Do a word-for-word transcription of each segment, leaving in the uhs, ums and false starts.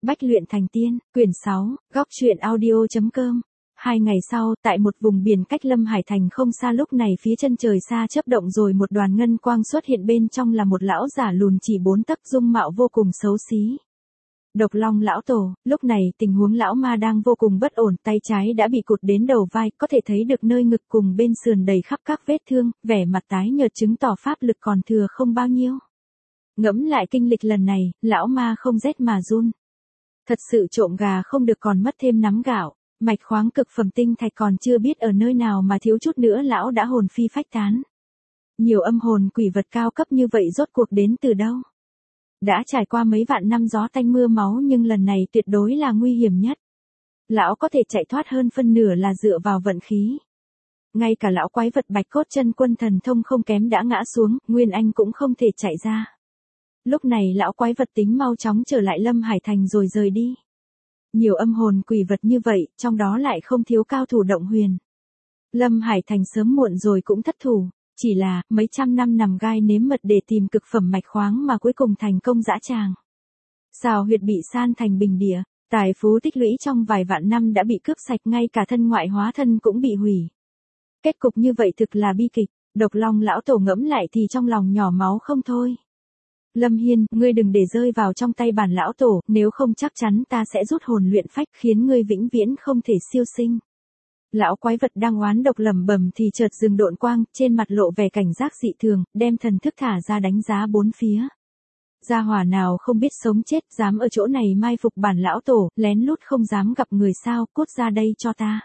Bách luyện thành tiên, quyển sáu, góc truyện audio.com. Hai ngày sau, tại một vùng biển cách Lâm Hải Thành không xa, lúc này phía chân trời xa chớp động rồi một đoàn ngân quang xuất hiện, bên trong là một lão giả lùn chỉ bốn tấc, dung mạo vô cùng xấu xí. Độc Long lão tổ. Lúc này tình huống lão ma đang vô cùng bất ổn, tay trái đã bị cụt đến đầu vai, có thể thấy được nơi ngực cùng bên sườn đầy khắp các vết thương, vẻ mặt tái nhợt chứng tỏ pháp lực còn thừa không bao nhiêu. Ngẫm lại kinh lịch lần này, lão ma không rét mà run. Thật sự trộm gà không được còn mất thêm nắm gạo, mạch khoáng cực phẩm tinh thạch còn chưa biết ở nơi nào mà thiếu chút nữa lão đã hồn phi phách tán. Nhiều âm hồn quỷ vật cao cấp như vậy rốt cuộc đến từ đâu? Đã trải qua mấy vạn năm gió tanh mưa máu nhưng lần này tuyệt đối là nguy hiểm nhất. Lão có thể chạy thoát hơn phân nửa là dựa vào vận khí. Ngay cả lão quái vật bạch cốt chân quân thần thông không kém đã ngã xuống, Nguyên Anh cũng không thể chạy ra. Lúc này lão quái vật tính mau chóng trở lại Lâm Hải Thành rồi rời đi. Nhiều âm hồn quỷ vật như vậy, trong đó lại không thiếu cao thủ động huyền. Lâm Hải Thành sớm muộn rồi cũng thất thủ, chỉ là mấy trăm năm nằm gai nếm mật để tìm cực phẩm mạch khoáng mà cuối cùng thành công dã tràng. Xào huyệt bị san thành bình địa, tài phú tích lũy trong vài vạn năm đã bị cướp sạch, ngay cả thân ngoại hóa thân cũng bị hủy. Kết cục như vậy thực là bi kịch, Độc Long lão tổ ngẫm lại thì trong lòng nhỏ máu không thôi. Lâm Hiên, ngươi đừng để rơi vào trong tay bản lão tổ, nếu không chắc chắn ta sẽ rút hồn luyện phách khiến ngươi vĩnh viễn không thể siêu sinh. Lão quái vật đang oán độc lẩm bẩm thì chợt dừng độn quang, trên mặt lộ vẻ cảnh giác dị thường, đem thần thức thả ra đánh giá bốn phía. Gia hỏa nào không biết sống chết, dám ở chỗ này mai phục bản lão tổ, lén lút không dám gặp người sao, cút ra đây cho ta.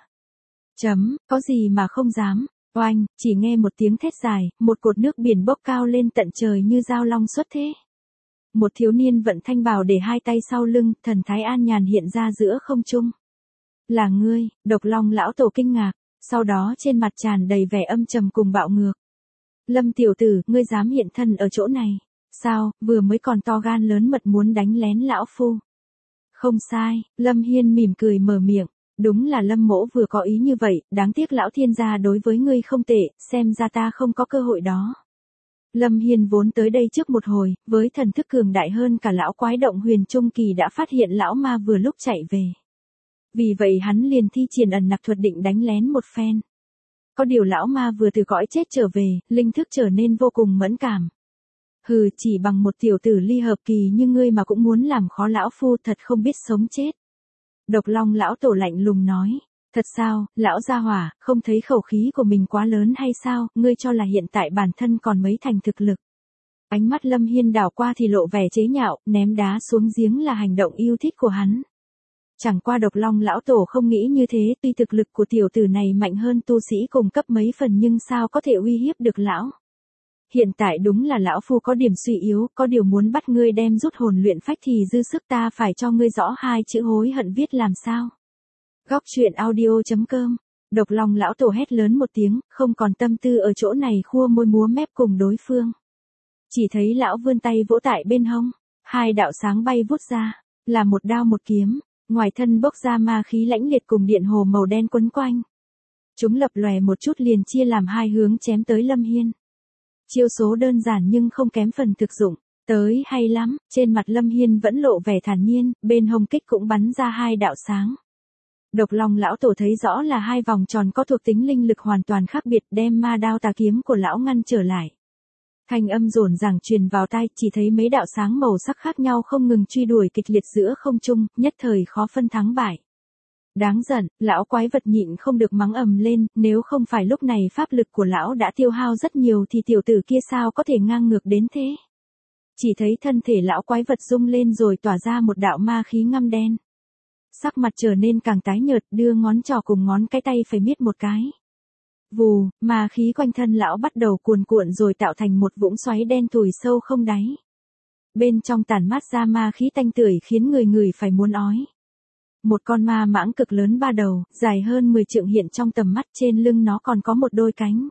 Chấm, có gì mà không dám. Oanh, chỉ nghe một tiếng thét dài, một cột nước biển bốc cao lên tận trời như dao long xuất thế. Một thiếu niên vận thanh bào để hai tay sau lưng, thần thái an nhàn hiện ra giữa không trung. Là ngươi, Độc Long lão tổ kinh ngạc, sau đó trên mặt tràn đầy vẻ âm trầm cùng bạo ngược. Lâm tiểu tử, ngươi dám hiện thân ở chỗ này. Sao, vừa mới còn to gan lớn mật muốn đánh lén lão phu. Không sai, Lâm Hiên mỉm cười mở miệng. Đúng là Lâm mỗ vừa có ý như vậy, đáng tiếc lão thiên gia đối với ngươi không tệ, xem ra ta không có cơ hội đó. Lâm Hiên vốn tới đây trước một hồi, với thần thức cường đại hơn cả lão quái động huyền trung kỳ đã phát hiện lão ma vừa lúc chạy về. Vì vậy hắn liền thi triển ẩn nặc thuật định đánh lén một phen. Có điều lão ma vừa từ cõi chết trở về, linh thức trở nên vô cùng mẫn cảm. Hừ, chỉ bằng một tiểu tử ly hợp kỳ như ngươi mà cũng muốn làm khó lão phu, thật không biết sống chết. Độc Long lão tổ lạnh lùng nói, thật sao, lão gia hỏa, không thấy khẩu khí của mình quá lớn hay sao, ngươi cho là hiện tại bản thân còn mấy thành thực lực. Ánh mắt Lâm Hiên đảo qua thì lộ vẻ chế nhạo, ném đá xuống giếng là hành động yêu thích của hắn. Chẳng qua Độc Long lão tổ không nghĩ như thế, tuy thực lực của tiểu tử này mạnh hơn tu sĩ cùng cấp mấy phần nhưng sao có thể uy hiếp được lão. Hiện tại đúng là lão phu có điểm suy yếu, có điều muốn bắt ngươi đem rút hồn luyện phách thì dư sức, ta phải cho ngươi rõ hai chữ hối hận viết làm sao. Góc truyện audio.com. Độc Long lão tổ hét lớn một tiếng, không còn tâm tư ở chỗ này khua môi múa mép cùng đối phương. Chỉ thấy lão vươn tay vỗ tại bên hông, hai đạo sáng bay vút ra, là một đao một kiếm, ngoài thân bốc ra ma khí lãnh liệt cùng điện hồ màu đen quấn quanh. Chúng lập lòe một chút liền chia làm hai hướng chém tới Lâm Hiên. Chiêu số đơn giản nhưng không kém phần thực dụng, tới hay lắm, trên mặt Lâm Hiên vẫn lộ vẻ thản nhiên, bên hông kích cũng bắn ra hai đạo sáng. Độc Long lão tổ thấy rõ là hai vòng tròn có thuộc tính linh lực hoàn toàn khác biệt, đem ma đao tà kiếm của lão ngăn trở lại. Thanh âm rồn ràng truyền vào tai, chỉ thấy mấy đạo sáng màu sắc khác nhau không ngừng truy đuổi kịch liệt giữa không trung, nhất thời khó phân thắng bại. Đáng giận, lão quái vật nhịn không được mắng ầm lên, nếu không phải lúc này pháp lực của lão đã tiêu hao rất nhiều thì tiểu tử kia sao có thể ngang ngược đến thế. Chỉ thấy thân thể lão quái vật rung lên rồi tỏa ra một đạo ma khí ngăm đen. Sắc mặt trở nên càng tái nhợt, đưa ngón trỏ cùng ngón cái tay phải miết một cái. Vù, ma khí quanh thân lão bắt đầu cuồn cuộn rồi tạo thành một vũng xoáy đen thùi sâu không đáy. Bên trong tản mát ra ma khí tanh tưởi khiến người người phải muốn ói. Một con ma mãng cực lớn ba đầu, dài hơn mười trượng hiện trong tầm mắt, trên lưng nó còn có một đôi cánh.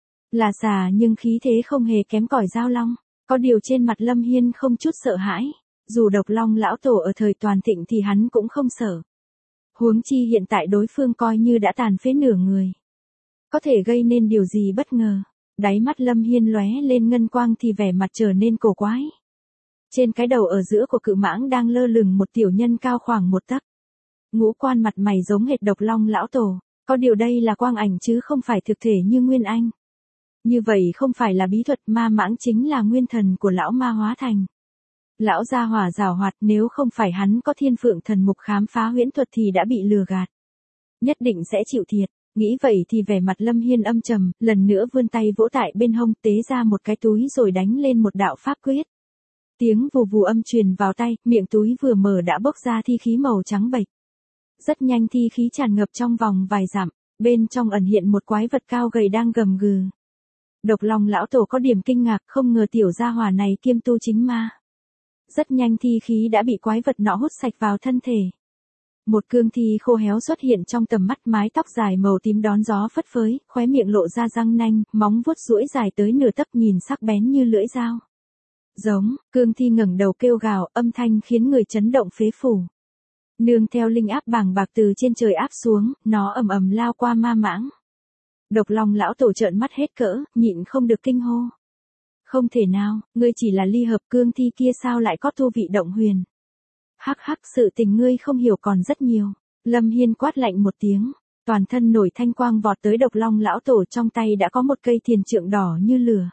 Là xà nhưng khí thế không hề kém cỏi dao long, có điều trên mặt Lâm Hiên không chút sợ hãi, dù Độc Long lão tổ ở thời toàn thịnh thì hắn cũng không sợ. Huống chi hiện tại đối phương coi như đã tàn phế nửa người. Có thể gây nên điều gì bất ngờ, đáy mắt Lâm Hiên lóe lên ngân quang thì vẻ mặt trở nên cổ quái. Trên cái đầu ở giữa của cự mãng đang lơ lửng một tiểu nhân cao khoảng một tấc. Ngũ quan mặt mày giống hệt Độc Long lão tổ, có điều đây là quang ảnh chứ không phải thực thể như Nguyên Anh. Như vậy không phải là bí thuật, ma mãng chính là nguyên thần của lão ma hóa thành. Lão gia hỏa giảo hoạt, nếu không phải hắn có thiên phượng thần mục khám phá huyễn thuật thì đã bị lừa gạt. Nhất định sẽ chịu thiệt. Nghĩ vậy thì vẻ mặt Lâm Hiên âm trầm, lần nữa vươn tay vỗ tại bên hông, tế ra một cái túi rồi đánh lên một đạo pháp quyết. Tiếng vù vù âm truyền vào tay, miệng túi vừa mở đã bốc ra thi khí màu trắng bệch. Rất nhanh thi khí tràn ngập trong vòng vài dặm, bên trong ẩn hiện một quái vật cao gầy đang gầm gừ. Độc Long lão tổ có điểm kinh ngạc, không ngờ tiểu gia hỏa này kiêm tu chính ma. Rất nhanh thi khí đã bị quái vật nọ hút sạch vào thân thể. Một cương thi khô héo xuất hiện trong tầm mắt, mái tóc dài màu tím đón gió phất phới, khóe miệng lộ ra răng nanh, móng vuốt duỗi dài tới nửa tấc nhìn sắc bén như lưỡi dao. Giống, cương thi ngẩng đầu kêu gào, âm thanh khiến người chấn động phế phủ. Nương theo linh áp bàng bạc từ trên trời áp xuống, nó ầm ầm lao qua ma mãng. Độc Long lão tổ trợn mắt hết cỡ, nhịn không được kinh hô. Không thể nào, ngươi chỉ là ly hợp, cương thi kia sao lại có tu vị động huyền. Hắc hắc, sự tình ngươi không hiểu còn rất nhiều. Lâm Hiên quát lạnh một tiếng, toàn thân nổi thanh quang vọt tới Độc Long lão tổ, trong tay đã có một cây thiền trượng đỏ như lửa.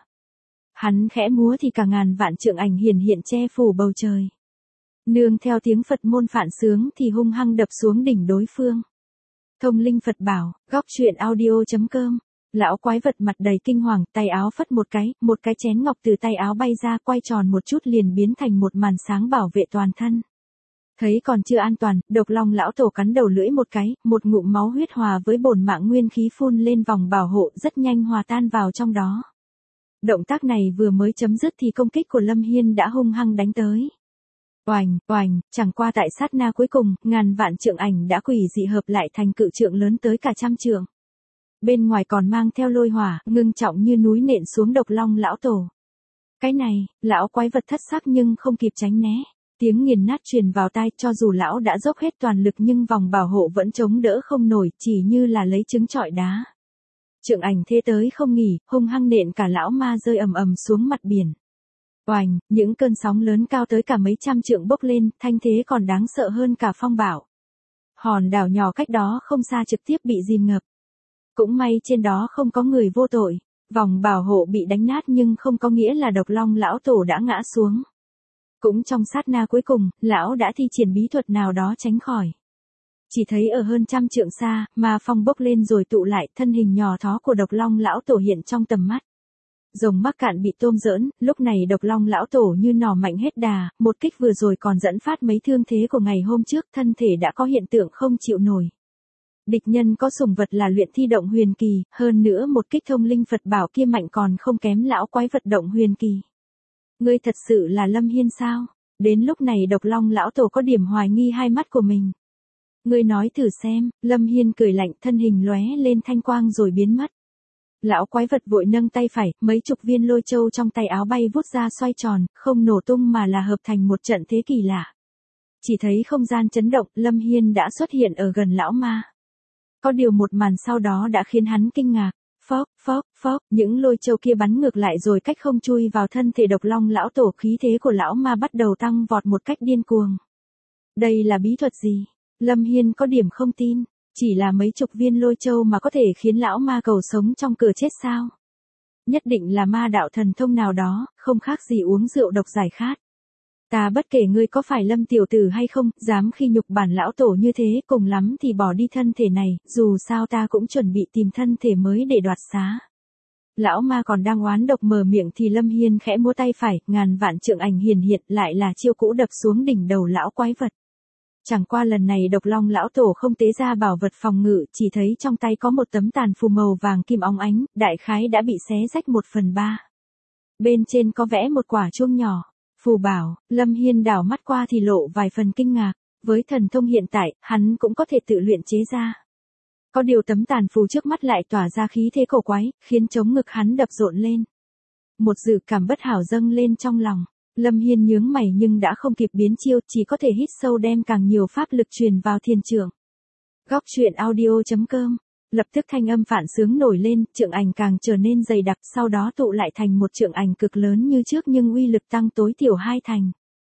Hắn khẽ múa thì cả ngàn vạn trượng ảnh hiển hiện che phủ bầu trời. Nương theo tiếng Phật môn phản sướng thì hung hăng đập xuống đỉnh đối phương. Thông linh Phật bảo, góc truyện audio chấm com. Lão quái vật mặt đầy kinh hoàng, tay áo phất một cái, một cái chén ngọc từ tay áo bay ra, quay tròn một chút liền biến thành một màn sáng bảo vệ toàn thân. Thấy còn chưa an toàn, Độc Long lão tổ cắn đầu lưỡi một cái, một ngụm máu huyết hòa với bổn mạng nguyên khí phun lên vòng bảo hộ, rất nhanh hòa tan vào trong đó. Động tác này vừa mới chấm dứt thì công kích của Lâm Hiên đã hung hăng đánh tới. Oành, oành, chẳng qua tại sát na cuối cùng, ngàn vạn trượng ảnh đã quỷ dị hợp lại thành cự trượng lớn tới cả trăm trượng. Bên ngoài còn mang theo lôi hỏa, ngưng trọng như núi nện xuống Độc Long lão tổ. Cái này, lão quái vật thất sắc nhưng không kịp tránh né. Tiếng nghiền nát truyền vào tai, cho dù lão đã dốc hết toàn lực nhưng vòng bảo hộ vẫn chống đỡ không nổi, chỉ như là lấy trứng trọi đá. Trượng ảnh thế tới không nghỉ, hung hăng nện cả lão ma rơi ầm ầm xuống mặt biển. Oành, những cơn sóng lớn cao tới cả mấy trăm trượng bốc lên, thanh thế còn đáng sợ hơn cả phong bạo. Hòn đảo nhỏ cách đó không xa trực tiếp bị dìm ngập. Cũng may trên đó không có người vô tội, vòng bảo hộ bị đánh nát nhưng không có nghĩa là Độc Long lão tổ đã ngã xuống. Cũng trong sát na cuối cùng, lão đã thi triển bí thuật nào đó tránh khỏi. Chỉ thấy ở hơn trăm trượng xa, ma phong bốc lên rồi tụ lại, thân hình nhỏ thó của Độc Long lão tổ hiện trong tầm mắt. Rồng mắc cạn bị tôm giỡn, lúc này Độc Long lão tổ như nỏ mạnh hết đà, một kích vừa rồi còn dẫn phát mấy thương thế của ngày hôm trước, thân thể đã có hiện tượng không chịu nổi. Địch nhân có sủng vật là luyện thi động huyền kỳ, hơn nữa một kích thông linh Phật bảo kia mạnh còn không kém lão quái vật động huyền kỳ. Ngươi thật sự là Lâm Hiên sao? Đến lúc này Độc Long lão tổ có điểm hoài nghi hai mắt của mình. Ngươi nói thử xem, Lâm Hiên cười lạnh, thân hình lóe lên thanh quang rồi biến mất. Lão quái vật vội nâng tay phải, mấy chục viên lôi châu trong tay áo bay vút ra xoay tròn, không nổ tung mà là hợp thành một trận thế kỳ lạ. Chỉ thấy không gian chấn động, Lâm Hiên đã xuất hiện ở gần lão ma. Có điều một màn sau đó đã khiến hắn kinh ngạc. Phốc, phốc, phốc, những lôi châu kia bắn ngược lại rồi cách không chui vào thân thể Độc Long lão tổ, khí thế của lão ma bắt đầu tăng vọt một cách điên cuồng. Đây là bí thuật gì? Lâm Hiên có điểm không tin, chỉ là mấy chục viên lôi châu mà có thể khiến lão ma cầu sống trong cửa chết sao? Nhất định là ma đạo thần thông nào đó, không khác gì uống rượu độc giải khát. Ta bất kể ngươi có phải Lâm tiểu tử hay không, dám khi nhục bản lão tổ như thế, cùng lắm thì bỏ đi thân thể này, dù sao ta cũng chuẩn bị tìm thân thể mới để đoạt xá. Lão ma còn đang oán độc mở miệng thì Lâm Hiên khẽ múa tay phải, ngàn vạn trượng ảnh hiển hiện, lại là chiêu cũ đập xuống đỉnh đầu lão quái vật. Chẳng qua lần này Độc Long lão tổ không tế ra bảo vật phòng ngự, chỉ thấy trong tay có một tấm tàn phù màu vàng kim óng ánh, đại khái đã bị xé rách một phần ba. Bên trên có vẽ một quả chuông nhỏ. Phù bảo, Lâm Hiên đảo mắt qua thì lộ vài phần kinh ngạc, với thần thông hiện tại, hắn cũng có thể tự luyện chế ra. Có điều tấm tàn phù trước mắt lại tỏa ra khí thế cổ quái, khiến chống ngực hắn đập rộn lên. Một dự cảm bất hảo dâng lên trong lòng, Lâm Hiên nhướng mày nhưng đã không kịp biến chiêu, chỉ có thể hít sâu đem càng nhiều pháp lực truyền vào thiên trượng. Góc truyện audio chấm com. Lập tức thanh âm phản sướng nổi lên, trượng ảnh càng trở nên dày đặc, sau đó tụ lại thành một trượng ảnh cực lớn như trước nhưng uy lực tăng tối thiểu hai thành.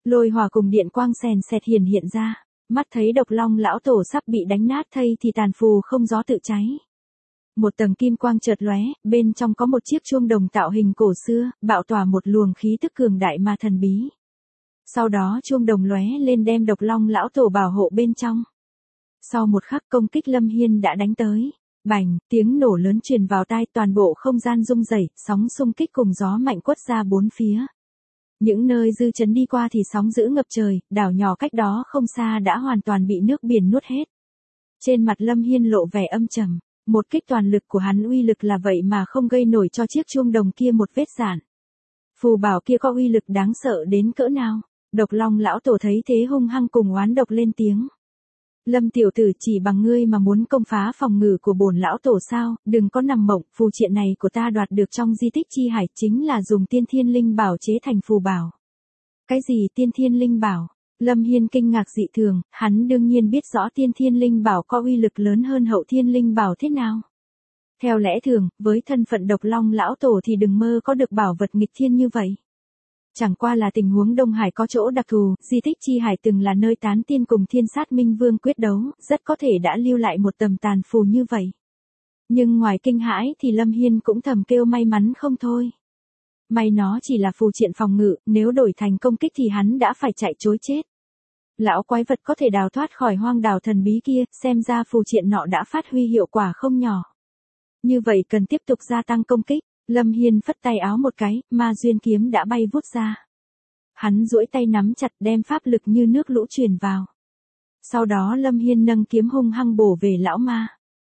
Lôi hỏa cùng điện quang sèn sẹt hiển hiện ra, mắt thấy Độc Long lão tổ sắp bị đánh nát thây thì tàn phù không gió tự cháy. Một tầng kim quang chợt lóe, bên trong có một chiếc chuông đồng tạo hình cổ xưa, bạo tỏa một luồng khí tức cường đại mà thần bí. Sau đó chuông đồng lóe lên đem Độc Long lão tổ bảo hộ bên trong. Sau một khắc công kích Lâm Hiên đã đánh tới. Bành, tiếng nổ lớn truyền vào tai, toàn bộ không gian rung rẩy, sóng xung kích cùng gió mạnh quất ra bốn phía. Những nơi dư chấn đi qua thì sóng dữ ngập trời, đảo nhỏ cách đó không xa đã hoàn toàn bị nước biển nuốt hết. Trên mặt Lâm Hiên lộ vẻ âm trầm, một kích toàn lực của hắn uy lực là vậy mà không gây nổi cho chiếc chuông đồng kia một vết rạn. Phù bảo kia có uy lực đáng sợ đến cỡ nào? Độc Long lão tổ thấy thế hung hăng cùng oán độc lên tiếng. Lâm tiểu tử, chỉ bằng ngươi mà muốn công phá phòng ngự của bổn lão tổ sao? Đừng có nằm mộng, phù triện này của ta đoạt được trong di tích chi hải chính là dùng tiên thiên linh bảo chế thành phù bảo. Cái gì tiên thiên linh bảo? Lâm Hiên kinh ngạc dị thường, hắn đương nhiên biết rõ tiên thiên linh bảo có uy lực lớn hơn hậu thiên linh bảo thế nào. Theo lẽ thường, với thân phận Độc Long lão tổ thì đừng mơ có được bảo vật nghịch thiên như vậy. Chẳng qua là tình huống Đông Hải có chỗ đặc thù, di tích chi hải từng là nơi tán tiên cùng thiên sát minh vương quyết đấu, rất có thể đã lưu lại một tầm tàn phù như vậy. Nhưng ngoài kinh hãi thì Lâm Hiên cũng thầm kêu may mắn không thôi. May nó chỉ là phù triện phòng ngự, nếu đổi thành công kích thì hắn đã phải chạy trối chết. Lão quái vật có thể đào thoát khỏi hoang đảo thần bí kia, xem ra phù triện nọ đã phát huy hiệu quả không nhỏ. Như vậy cần tiếp tục gia tăng công kích. Lâm Hiên phất tay áo một cái, ma duyên kiếm đã bay vút ra. Hắn duỗi tay nắm chặt đem pháp lực như nước lũ truyền vào. Sau đó Lâm Hiên nâng kiếm hung hăng bổ về lão ma.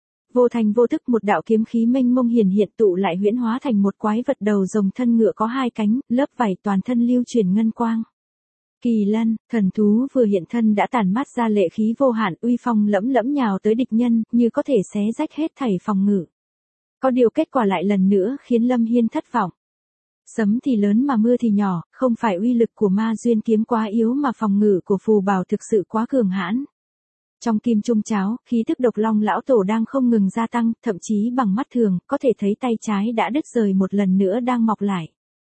Vô thành vô thức một đạo kiếm khí mênh mông hiển hiện tụ lại huyễn hóa thành một quái vật đầu rồng thân ngựa có hai cánh, lớp vảy toàn thân lưu chuyển ngân quang. Kỳ lân, thần thú vừa hiện thân đã tản mát ra lệ khí vô hạn, uy phong lẫm lẫm nhào tới địch nhân, như có thể xé rách hết thảy phòng ngự. Có điều kết quả lại lần nữa khiến Lâm Hiên thất vọng. Sấm thì lớn mà mưa thì nhỏ, không phải uy lực của ma duyên kiếm quá yếu mà phòng ngự của phù bảo thực sự quá cường hãn. Trong kim trung cháo, khí tức Độc Long lão tổ đang không ngừng gia tăng, thậm chí bằng mắt thường, có thể thấy tay trái đã đứt rời một lần nữa đang mọc lại.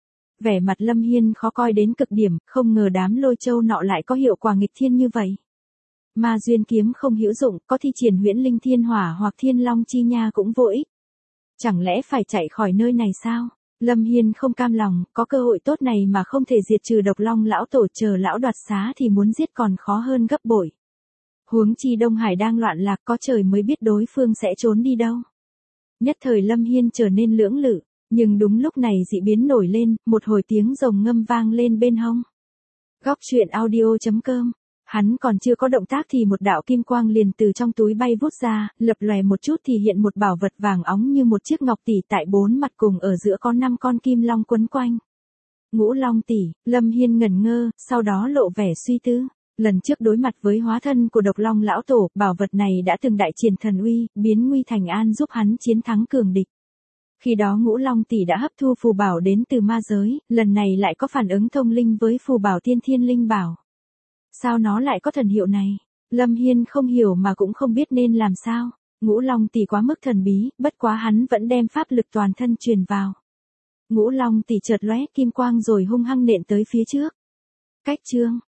Vẻ mặt Lâm Hiên khó coi đến cực điểm, không ngờ đám lôi châu nọ lại có hiệu quả nghịch thiên như vậy. Ma duyên kiếm không hữu dụng, có thi triển huyễn linh thiên hỏa hoặc thiên long chi nha cũng vô ích. Chẳng lẽ phải chạy khỏi nơi này sao? Lâm Hiên không cam lòng, có cơ hội tốt này mà không thể diệt trừ Độc Long lão tổ, chờ lão đoạt xá thì muốn giết còn khó hơn gấp bội. Huống chi Đông Hải đang loạn lạc, có trời mới biết đối phương sẽ trốn đi đâu. Nhất thời Lâm Hiên trở nên lưỡng lự, nhưng đúng lúc này dị biến nổi lên, một hồi tiếng rồng ngâm vang lên bên hông. Góc truyện audio chấm com. Hắn còn chưa có động tác thì một đạo kim quang liền từ trong túi bay vút ra, lập lòe một chút thì hiện một bảo vật vàng óng như một chiếc ngọc tỷ, tại bốn mặt cùng ở giữa có năm con kim long quấn quanh. Ngũ long tỷ, Lâm Hiên ngẩn ngơ, sau đó lộ vẻ suy tư. Lần trước đối mặt với hóa thân của Độc Long lão tổ, bảo vật này đã từng đại triển thần uy, biến nguy thành an, giúp hắn chiến thắng cường địch. Khi đó Ngũ Long tỷ đã hấp thu phù bảo đến từ ma giới, lần này lại có phản ứng thông linh với phù bảo tiên thiên linh bảo. Sao nó lại có thần hiệu này? Lâm Hiên không hiểu mà cũng không biết nên làm sao. Ngũ Long tỷ quá mức thần bí, bất quá hắn vẫn đem pháp lực toàn thân truyền vào. Ngũ Long tỷ chợt lóe kim quang rồi hung hăng nện tới phía trước. Cách chương